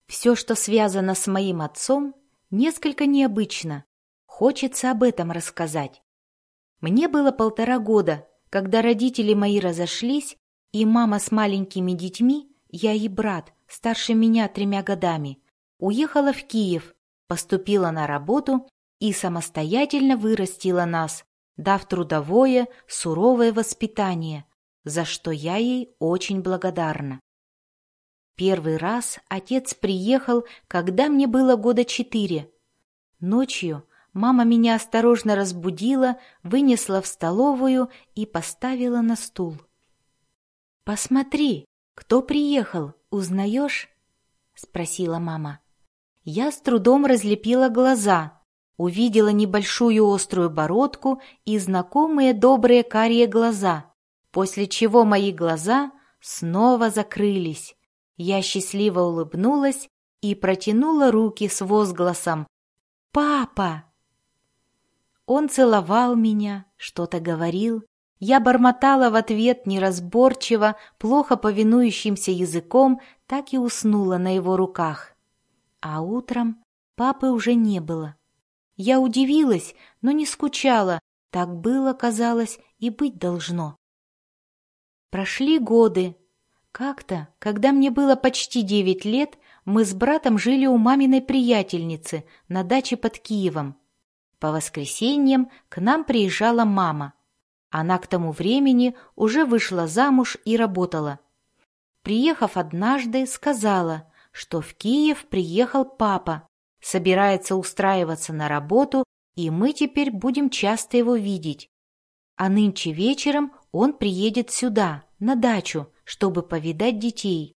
Все, что связано с моим отцом, несколько необычно. Хочется об этом рассказать. Мне было 1,5 года, когда родители мои разошлись, и мама с маленькими детьми, я и брат, старше меня 3 годами, уехала в Киев, поступила на работу и самостоятельно вырастила нас, дав трудовое, суровое воспитание, за что я ей очень благодарна. Первый раз отец приехал, когда мне было 4 года. Ночью мама меня осторожно разбудила, вынесла в столовую и поставила на стул. «Посмотри, кто приехал, узнаешь?» — спросила мама. Я с трудом разлепила глаза, увидела небольшую острую бородку и знакомые добрые карие глаза, после чего мои глаза снова закрылись. Я счастливо улыбнулась и протянула руки с возгласом «Папа!». Он целовал меня, что-то говорил. Я бормотала в ответ неразборчиво, плохо повинующимся языком, так и уснула на его руках. А утром папы уже не было. Я удивилась, но не скучала, так было, казалось, и быть должно. Прошли годы. Как-то, когда мне было почти 9 лет, мы с братом жили у маминой приятельницы на даче под Киевом. По воскресеньям к нам приезжала мама. Она к тому времени уже вышла замуж и работала. Приехав однажды, сказала, что в Киев приехал папа, собирается устраиваться на работу, и мы теперь будем часто его видеть. А нынче вечером он приедет сюда, на дачу, чтобы повидать детей.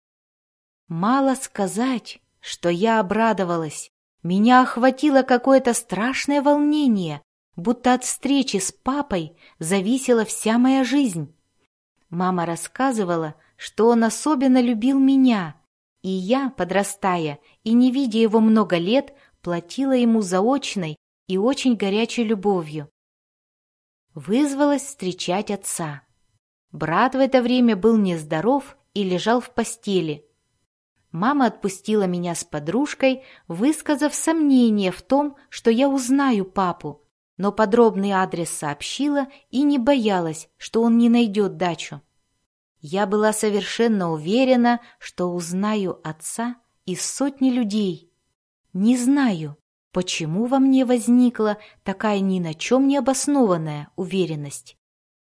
Мало сказать, что я обрадовалась. Меня охватило какое-то страшное волнение, будто от встречи с папой зависела вся моя жизнь. Мама рассказывала, что он особенно любил меня, и я, подрастая и не видя его много лет, платила ему заочной и очень горячей любовью. Вызвалась встречать отца. Брат в это время был нездоров и лежал в постели. Мама отпустила меня с подружкой, высказав сомнение в том, что я узнаю папу, но подробный адрес сообщила и не боялась, что он не найдет дачу. Я была совершенно уверена, что узнаю отца из сотни людей. Не знаю, почему во мне возникла такая ни на чем не обоснованная уверенность.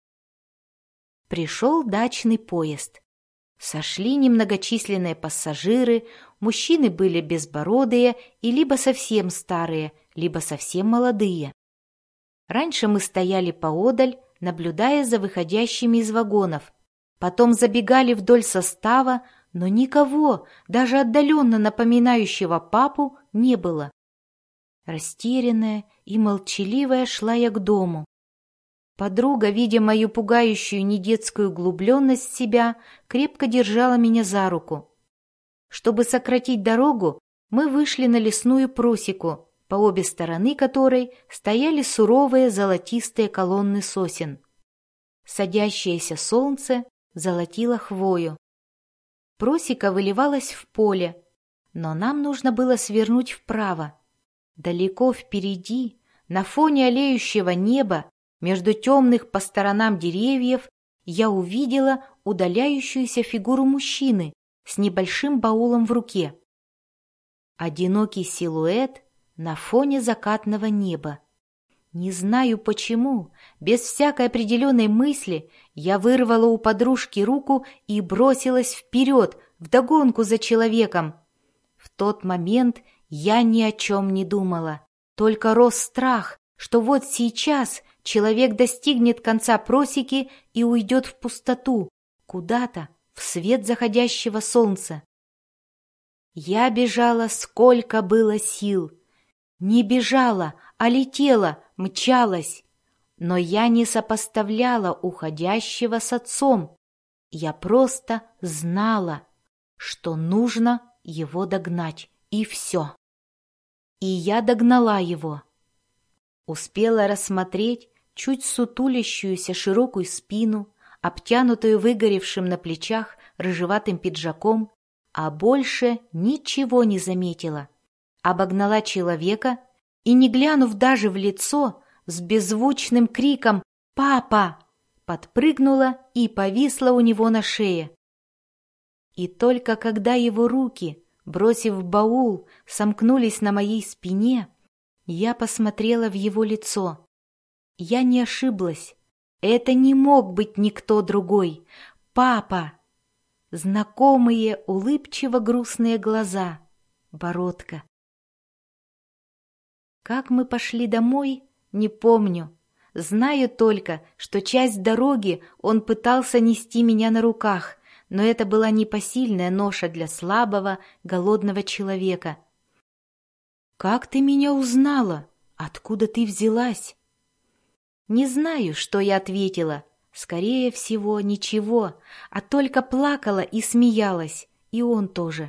Пришел дачный поезд. Сошли немногочисленные пассажиры, мужчины были безбородые и либо совсем старые, либо совсем молодые. Раньше мы стояли поодаль, наблюдая за выходящими из вагонов, потом забегали вдоль состава, но никого, даже отдаленно напоминающего папу, не было. Растерянная и молчаливая шла я к дому. Подруга, видя мою пугающую недетскую углубленность в себя, крепко держала меня за руку. Чтобы сократить дорогу, мы вышли на лесную просеку, по обе стороны которой стояли суровые золотистые колонны сосен. Садящееся солнце золотило хвою. Просека выливалась в поле, но нам нужно было свернуть вправо. Далеко впереди, на фоне алеющего неба, между темных по сторонам деревьев, я увидела удаляющуюся фигуру мужчины с небольшим баулом в руке. Одинокий силуэт на фоне закатного неба. Не знаю почему, без всякой определенной мысли, я вырвала у подружки руку и бросилась вперед, вдогонку за человеком. В тот момент я ни о чем не думала, только рос страх, что вот сейчас человек достигнет конца просеки и уйдет в пустоту, куда-то, в свет заходящего солнца. Я бежала, сколько было сил. Не бежала, а летела, мчалась. Но я не сопоставляла уходящего с отцом. Я просто знала, что нужно его догнать, и все. И я догнала его. Успела рассмотреть чуть сутулящуюся широкую спину, обтянутую выгоревшим на плечах рыжеватым пиджаком, а больше ничего не заметила. Обогнала человека и, не глянув даже в лицо, с беззвучным криком «Папа!» подпрыгнула и повисла у него на шее. И только когда его руки, бросив баул, сомкнулись на моей спине, я посмотрела в его лицо. Я не ошиблась. Это не мог быть никто другой. Папа! Знакомые, улыбчиво-грустные глаза. Бородка. Как мы пошли домой, не помню. Знаю только, что часть дороги он пытался нести меня на руках, но это была непосильная ноша для слабого, голодного человека. «Как ты меня узнала? Откуда ты взялась?» Не знаю, что я ответила. Скорее всего, ничего, а только плакала и смеялась, и он тоже.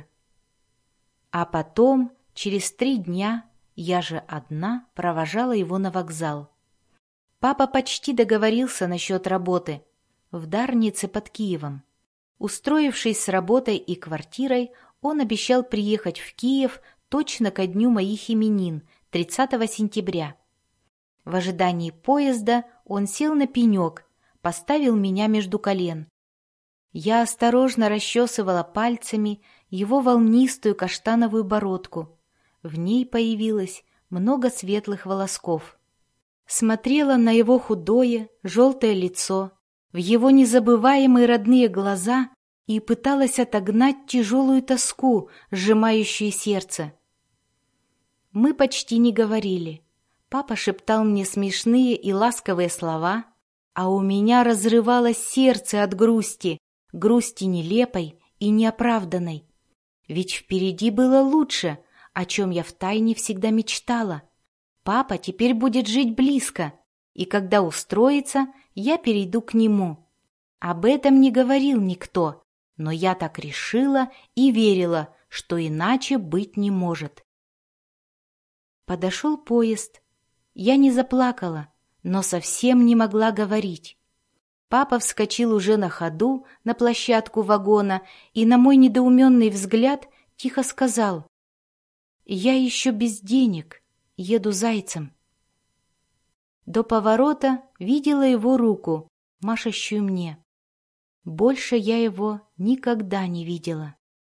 А потом, через 3 дня, я же одна провожала его на вокзал. Папа почти договорился насчет работы в Дарнице под Киевом. Устроившись с работой и квартирой, он обещал приехать в Киев точно ко дню моих именин, 30 сентября. В ожидании поезда он сел на пенек, поставил меня между колен. Я осторожно расчесывала пальцами его волнистую каштановую бородку. В ней появилось много светлых волосков. Смотрела на его худое, желтое лицо, в его незабываемые родные глаза и пыталась отогнать тяжелую тоску, сжимающую сердце. Мы почти не говорили. Папа шептал мне смешные и ласковые слова, а у меня разрывалось сердце от грусти, грусти нелепой и неоправданной. Ведь впереди было лучше, о чем я втайне всегда мечтала. Папа теперь будет жить близко, и когда устроится, я перейду к нему. Об этом не говорил никто, но я так решила и верила, что иначе быть не может. Подошел поезд. Я не заплакала, но совсем не могла говорить. Папа вскочил уже на ходу на площадку вагона и на мой недоуменный взгляд тихо сказал: «Я еще без денег. Еду зайцем». До поворота видела его руку, машущую мне. Больше я его никогда не видела.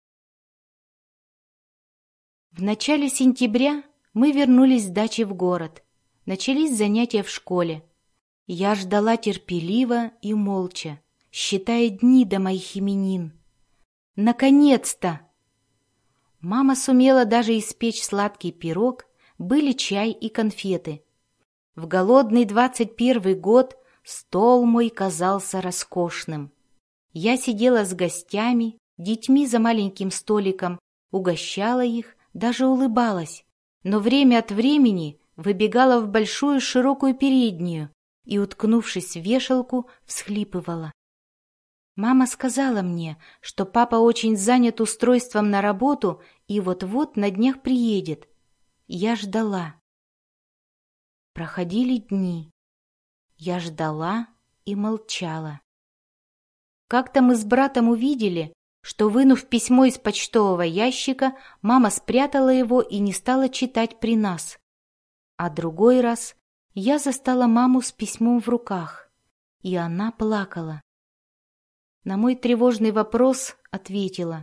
В начале сентября мы вернулись с дачи в город. Начались занятия в школе. Я ждала терпеливо и молча, считая дни до моих именин. Наконец-то! Мама сумела даже испечь сладкий пирог, были чай и конфеты. В голодный 21 год стол мой казался роскошным. Я сидела с гостями, детьми за маленьким столиком, угощала их, даже улыбалась, но время от времени выбегала в большую широкую переднюю и, уткнувшись в вешалку, всхлипывала. Мама сказала мне, что папа очень занят устройством на работу и вот-вот на днях приедет. Я ждала. Проходили дни. Я ждала и молчала. Как-то мы с братом увидели, что, вынув письмо из почтового ящика, мама спрятала его и не стала читать при нас. А другой раз я застала маму с письмом в руках, и она плакала. На мой тревожный вопрос ответила: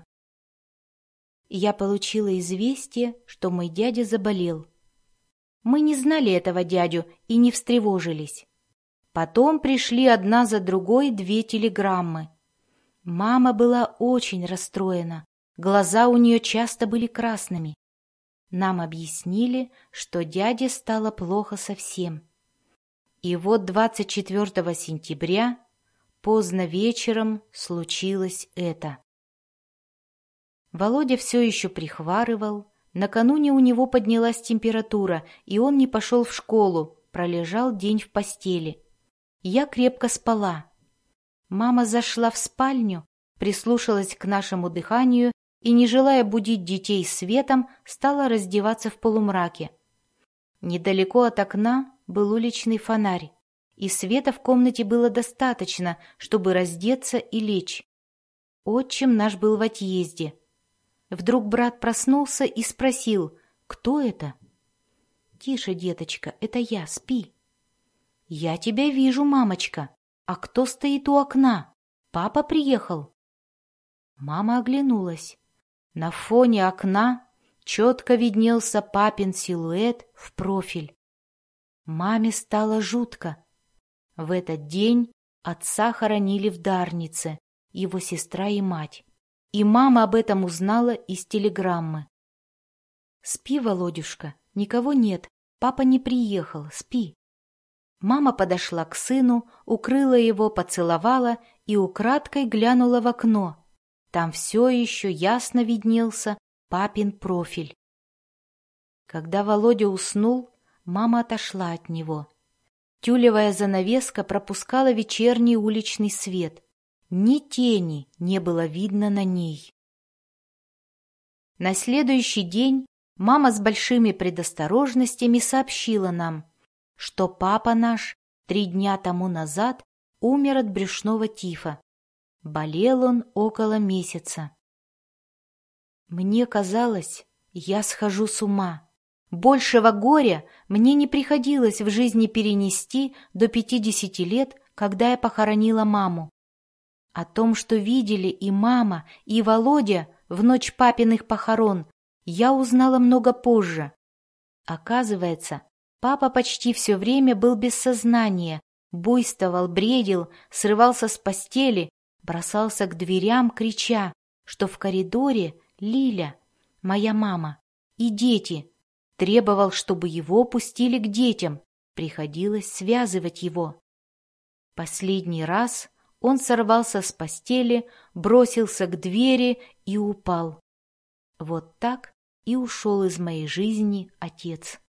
«Я получила известие, что мой дядя заболел». Мы не знали этого дядю и не встревожились. Потом пришли одна за другой 2 телеграммы. Мама была очень расстроена, глаза у нее часто были красными. Нам объяснили, что дяде стало плохо совсем. И вот 24 сентября, поздно вечером, случилось это. Володя все еще прихварывал. Накануне у него поднялась температура, и он не пошел в школу, пролежал день в постели. Я крепко спала. Мама зашла в спальню, прислушалась к нашему дыханию и, не желая будить детей светом, стала раздеваться в полумраке. Недалеко от окна был уличный фонарь, и света в комнате было достаточно, чтобы раздеться и лечь. Отчим наш был в отъезде. Вдруг брат проснулся и спросил: «Кто это?» «Тише, деточка, это я, спи». «Я тебя вижу, мамочка. А кто стоит у окна? Папа приехал?» Мама оглянулась. На фоне окна четко виднелся папин силуэт в профиль. Маме стало жутко. В этот день отца хоронили в Дарнице, его сестра и мать. И мама об этом узнала из телеграммы. «Спи, Володюшка, никого нет, папа не приехал, спи». Мама подошла к сыну, укрыла его, поцеловала и украдкой глянула в окно. Там все еще ясно виднелся папин профиль. Когда Володя уснул, мама отошла от него. Тюлевая занавеска пропускала вечерний уличный свет. Ни тени не было видно на ней. На следующий день мама с большими предосторожностями сообщила нам, что папа наш 3 дня тому назад умер от брюшного тифа. Болел он около месяца. Мне казалось, я схожу с ума. Большего горя мне не приходилось в жизни перенести до 50 лет, когда я похоронила маму. О том, что видели и мама, и Володя в ночь папиных похорон, я узнала много позже. Оказывается, папа почти все время был без сознания, буйствовал, бредил, срывался с постели, бросался к дверям, крича, что в коридоре Лиля, моя мама, и дети. Требовал, чтобы его пустили к детям, приходилось связывать его. Последний раз он сорвался с постели, бросился к двери и упал. Вот так и ушел из моей жизни отец.